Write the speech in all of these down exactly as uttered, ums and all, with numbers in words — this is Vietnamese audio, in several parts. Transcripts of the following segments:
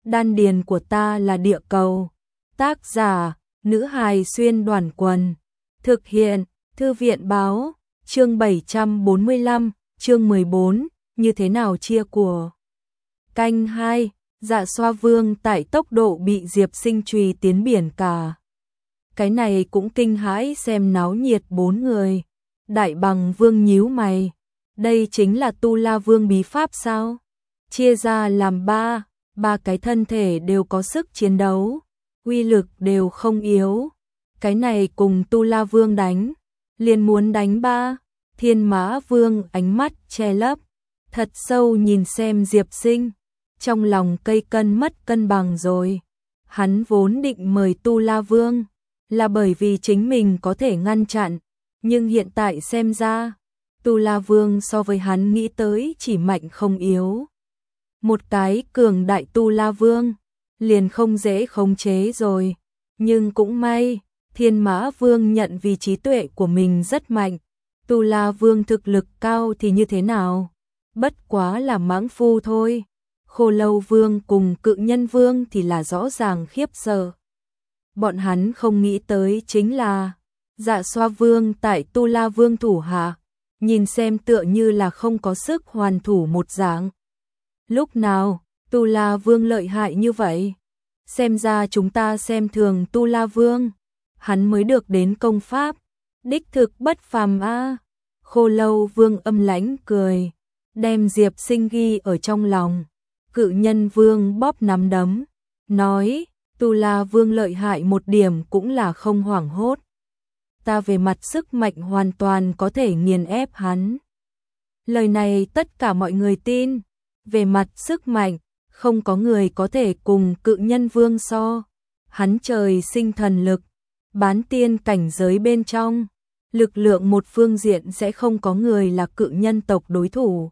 đan điền của ta là địa cầu. Tác giả, nữ hài xuyên đoàn quần. Thực hiện, thư viện báo, chương bảy trăm bốn mươi lăm, chương mười bốn, như thế nào chia của. Canh hai, Dạ Xoa Vương tại tốc độ bị Diệp Sinh chùy tiến biển cả. Cái này cũng kinh hãi xem náo nhiệt bốn người. Đại Bằng Vương nhíu mày, đây chính là Tu La Vương bí pháp sao? Chia ra làm ba, ba cái thân thể đều có sức chiến đấu, uy lực đều không yếu. Cái này cùng Tu La Vương đánh, liền muốn đánh ba. Thiên Mã Vương ánh mắt che lấp, thật sâu nhìn xem Diệp Sinh, trong lòng cây cân mất cân bằng rồi. Hắn vốn định mời Tu La Vương, là bởi vì chính mình có thể ngăn chặn, nhưng hiện tại xem ra, Tu La Vương so với hắn nghĩ tới chỉ mạnh không yếu. Một cái cường đại Tu La Vương, liền không dễ khống chế rồi. Nhưng cũng may, Thiên Mã Vương nhận vì trí tuệ của mình rất mạnh. Tu La Vương thực lực cao thì như thế nào? Bất quá là mãng phu thôi. Khô Lâu Vương cùng Cự Nhân Vương thì là rõ ràng khiếp sợ. Bọn hắn không nghĩ tới chính là Dạ Xoa Vương tại Tu La Vương thủ hạ, nhìn xem tựa như là không có sức hoàn thủ một dạng. Lúc nào Tu La Vương lợi hại như vậy? Xem ra chúng ta xem thường Tu La Vương, hắn mới được đến công pháp, đích thực bất phàm a. Khô Lâu Vương âm lãnh cười, đem Diệp Sinh ghi ở trong lòng. Cự Nhân Vương bóp nắm đấm, nói, Tu La Vương lợi hại một điểm cũng là không hoảng hốt. Ta về mặt sức mạnh hoàn toàn có thể nghiền ép hắn. Lời này tất cả mọi người tin. Về mặt sức mạnh, không có người có thể cùng Cự Nhân Vương so. Hắn trời sinh thần lực, bán tiên cảnh giới bên trong. Lực lượng một phương diện sẽ không có người là cự nhân tộc đối thủ.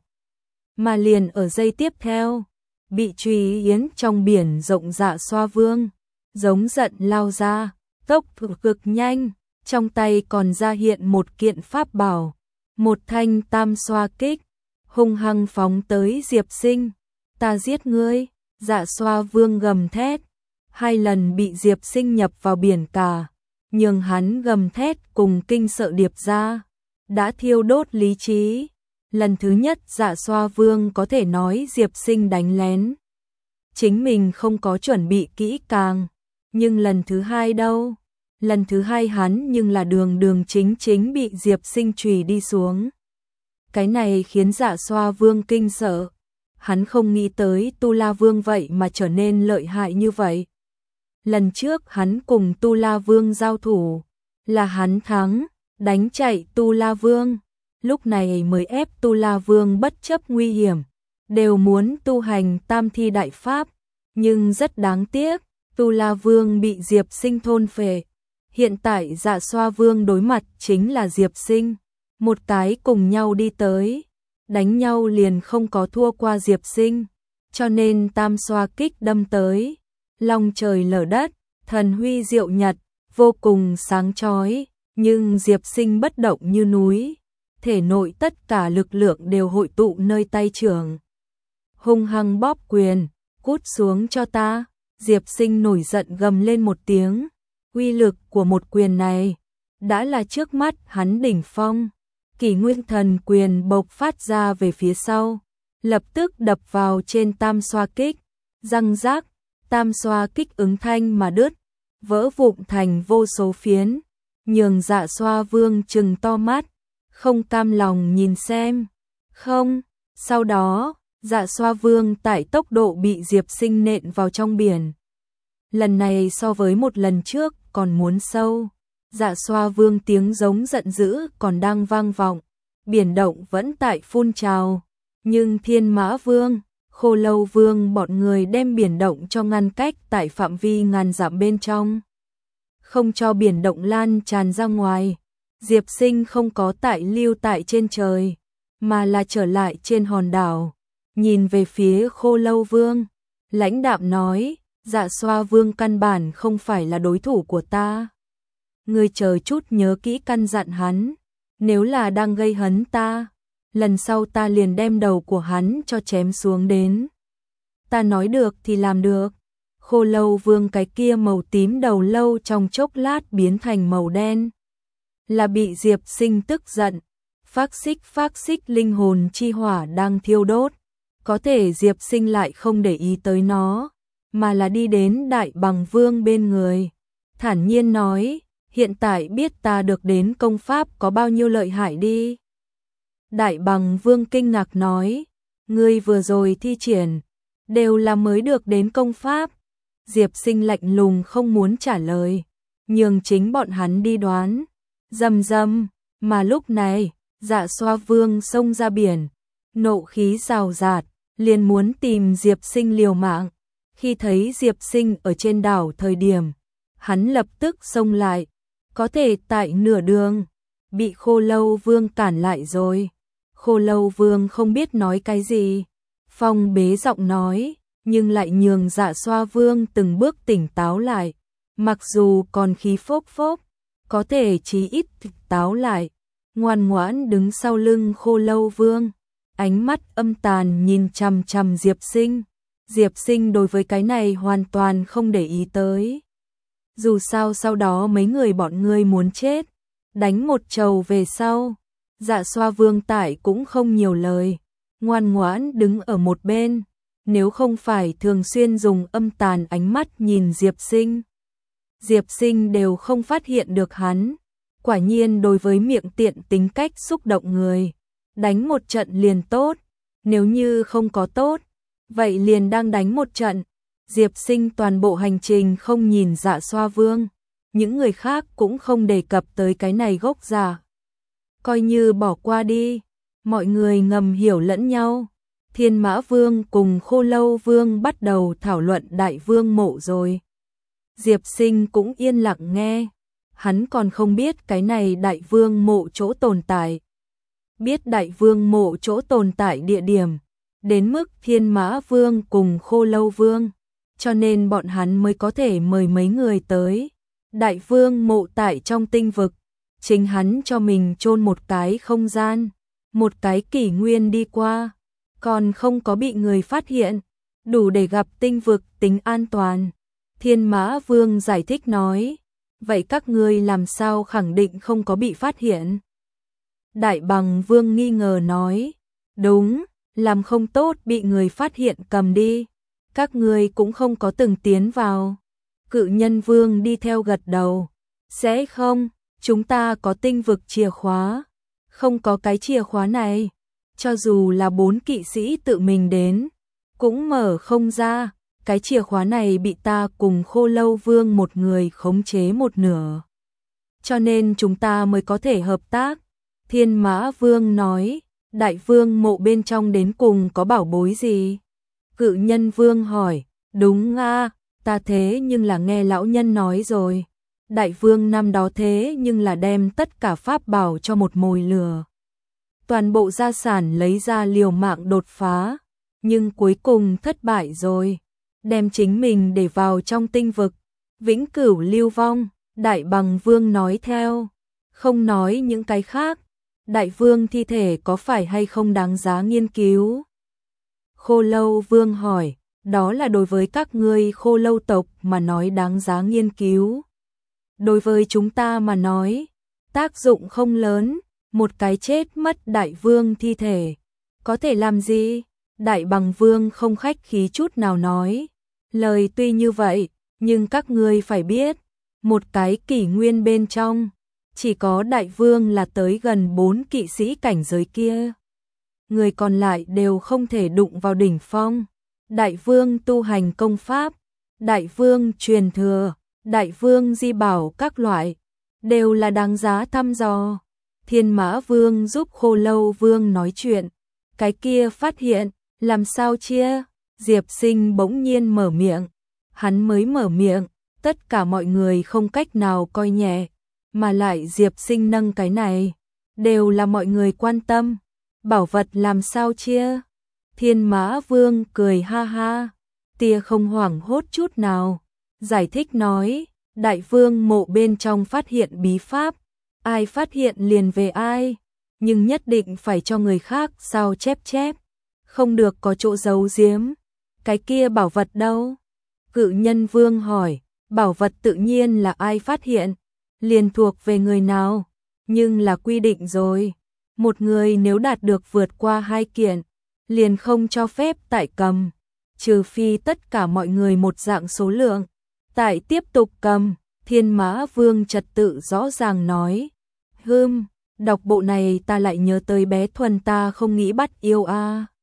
Mà liền ở giây tiếp theo, bị truy yến trong biển rộng Dạ Xoa Vương, giống giận lao ra, tốc độ cực nhanh, trong tay còn ra hiện một kiện pháp bảo, một thanh tam xoa kích, hung hăng phóng tới Diệp Sinh. Ta giết ngươi, Dạ Xoa Vương gầm thét, hai lần bị Diệp Sinh nhập vào biển cả, nhưng hắn gầm thét cùng kinh sợ điệp ra, đã thiêu đốt lý trí. Lần thứ nhất Dạ Xoa Vương có thể nói Diệp Sinh đánh lén, chính mình không có chuẩn bị kỹ càng, nhưng lần thứ hai đâu? Lần thứ hai hắn nhưng là đường đường chính chính bị Diệp Sinh chùy đi xuống. Cái này khiến Dạ Xoa Vương kinh sợ, hắn không nghĩ tới Tu La Vương vậy mà trở nên lợi hại như vậy. Lần trước hắn cùng Tu La Vương giao thủ, là hắn thắng, đánh chạy Tu La Vương. Lúc này mới ép Tu La Vương bất chấp nguy hiểm, đều muốn tu hành tam thi đại pháp. Nhưng rất đáng tiếc, Tu La Vương bị Diệp Sinh thôn phệ. Hiện tại Dạ Xoa Vương đối mặt chính là Diệp Sinh. Một cái cùng nhau đi tới, đánh nhau liền không có thua qua Diệp Sinh. Cho nên tam xoa kích đâm tới, long trời lở đất, thần huy diệu nhật, vô cùng sáng chói. Nhưng Diệp Sinh bất động như núi, thể nội tất cả lực lượng đều hội tụ nơi tay trưởng. Hung hăng bóp quyền, cút xuống cho ta. Diệp Sinh nổi giận gầm lên một tiếng. Uy lực của một quyền này đã là trước mắt hắn đỉnh phong. Kỷ Nguyên Thần quyền bộc phát ra về phía sau, lập tức đập vào trên tam xoa kích, răng rác, tam xoa kích ứng thanh mà đứt, vỡ vụn thành vô số phiến, nhường Dạ Xoa Vương trừng to mắt, không cam lòng nhìn xem. Không, sau đó, Dạ Xoa Vương tại tốc độ bị Diệp Sinh nện vào trong biển. Lần này so với một lần trước còn muốn sâu. Dạ Xoa Vương tiếng giống giận dữ còn đang vang vọng, biển động vẫn tại phun trào, nhưng Thiên Mã Vương, Khô Lâu Vương bọn người đem biển động cho ngăn cách tại phạm vi ngàn dặm bên trong, không cho biển động lan tràn ra ngoài. Diệp Sinh không có tại lưu tại trên trời, mà là trở lại trên hòn đảo, nhìn về phía Khô Lâu Vương, lãnh đạm nói, Dạ Xoa Vương căn bản không phải là đối thủ của ta. Ngươi chờ chút nhớ kỹ căn dặn hắn, nếu là đang gây hấn ta, lần sau ta liền đem đầu của hắn cho chém xuống đến. Ta nói được thì làm được, Khô Lâu Vương cái kia màu tím đầu lâu trong chốc lát biến thành màu đen. Là bị Diệp Sinh tức giận, phác xích phác xích linh hồn chi hỏa đang thiêu đốt. Có thể Diệp Sinh lại không để ý tới nó, mà là đi đến Đại Bằng Vương bên người. Thản nhiên nói, hiện tại biết ta được đến công pháp có bao nhiêu lợi hại đi. Đại Bằng Vương kinh ngạc nói, ngươi vừa rồi thi triển, đều là mới được đến công pháp. Diệp Sinh lạnh lùng không muốn trả lời, nhường chính bọn hắn đi đoán. Rầm rầm, mà lúc này, Dạ Xoa Vương xông ra biển, nộ khí rào rạt, liền muốn tìm Diệp Sinh liều mạng. Khi thấy Diệp Sinh ở trên đảo thời điểm, hắn lập tức xông lại, có thể tại nửa đường, bị Khô Lâu Vương cản lại rồi. Khô Lâu Vương không biết nói cái gì, phong bế giọng nói, nhưng lại nhường Dạ Xoa Vương từng bước tỉnh táo lại. Mặc dù còn khí phốc phốc, có thể chí ít táo lại, ngoan ngoãn đứng sau lưng Khô Lâu Vương, ánh mắt âm tàn nhìn chằm chằm Diệp Sinh. Diệp Sinh đối với cái này hoàn toàn không để ý tới. Dù sao sau đó mấy người bọn ngươi muốn chết, đánh một trầu về sau, Dạ Xoa Vương tại cũng không nhiều lời, ngoan ngoãn đứng ở một bên, nếu không phải thường xuyên dùng âm tàn ánh mắt nhìn Diệp Sinh. Diệp Sinh đều không phát hiện được hắn, quả nhiên đối với miệng tiện tính cách xúc động người, đánh một trận liền tốt, nếu như không có tốt, vậy liền đang đánh một trận. Diệp Sinh toàn bộ hành trình không nhìn Dạ Xoa Vương, những người khác cũng không đề cập tới cái này gốc giả. Coi như bỏ qua đi, mọi người ngầm hiểu lẫn nhau. Thiên Mã Vương cùng Khô Lâu Vương bắt đầu thảo luận Đại Vương mộ rồi. Diệp Sinh cũng yên lặng nghe, hắn còn không biết cái này Đại Vương mộ chỗ tồn tại. Biết Đại Vương mộ chỗ tồn tại địa điểm, đến mức Thiên Mã Vương cùng Khô Lâu Vương, cho nên bọn hắn mới có thể mời mấy người tới. Đại Vương mộ tại trong tinh vực, chính hắn cho mình chôn một cái không gian, một cái kỷ nguyên đi qua, còn không có bị người phát hiện, đủ để gặp tinh vực tính an toàn. Thiên Mã Vương giải thích nói, vậy các ngươi làm sao khẳng định không có bị phát hiện? Đại Bằng Vương nghi ngờ nói, đúng, làm không tốt bị người phát hiện cầm đi, các ngươi cũng không có từng tiến vào. Cự Nhân Vương đi theo gật đầu, sẽ không, chúng ta có tinh vực chìa khóa, không có cái chìa khóa này, cho dù là bốn kỵ sĩ tự mình đến, cũng mở không ra, cái chìa khóa này bị ta cùng Khô Lâu Vương một người khống chế một nửa. Cho nên chúng ta mới có thể hợp tác. Thiên Mã Vương nói, Đại Vương mộ bên trong đến cùng có bảo bối gì? Cự Nhân Vương hỏi, đúng a, ta thế nhưng là nghe lão nhân nói rồi. Đại Vương năm đó thế nhưng là đem tất cả pháp bảo cho một mồi lửa. Toàn bộ gia sản lấy ra liều mạng đột phá, nhưng cuối cùng thất bại rồi. Đem chính mình để vào trong tinh vực, vĩnh cửu lưu vong. Đại Bằng Vương nói theo, không nói những cái khác. Đại Vương thi thể có phải hay không đáng giá nghiên cứu? Khô Lâu Vương hỏi, đó là đối với các ngươi Khô Lâu tộc mà nói đáng giá nghiên cứu. Đối với chúng ta mà nói, tác dụng không lớn, một cái chết mất Đại Vương thi thể, có thể làm gì? Đại Bằng Vương không khách khí chút nào nói, lời tuy như vậy, nhưng các ngươi phải biết, một cái kỷ nguyên bên trong, chỉ có Đại Vương là tới gần bốn kỵ sĩ cảnh giới kia. Người còn lại đều không thể đụng vào đỉnh phong. Đại Vương tu hành công pháp, Đại Vương truyền thừa, Đại Vương di bảo các loại, đều là đáng giá thăm dò. Thiên Mã Vương giúp Khô Lâu Vương nói chuyện, cái kia phát hiện, làm sao chia? Diệp Sinh bỗng nhiên mở miệng, hắn mới mở miệng, tất cả mọi người không cách nào coi nhẹ, mà lại Diệp Sinh nâng cái này, đều là mọi người quan tâm. Bảo vật làm sao chia? Thiên Mã Vương cười ha ha, tia không hoảng hốt chút nào, giải thích nói, Đại Vương mộ bên trong phát hiện bí pháp, ai phát hiện liền về ai, nhưng nhất định phải cho người khác sao chép chép, không được có chỗ giấu giếm. Cái kia bảo vật đâu? Cự Nhân Vương hỏi, bảo vật tự nhiên là ai phát hiện, liền thuộc về người nào, nhưng là quy định rồi. Một người nếu đạt được vượt qua hai kiện, liền không cho phép tại cầm, trừ phi tất cả mọi người một dạng số lượng. Tại tiếp tục cầm, Thiên Mã Vương trật tự rõ ràng nói. Hừm, đọc bộ này ta lại nhớ tới bé Thuần ta không nghĩ bắt yêu a.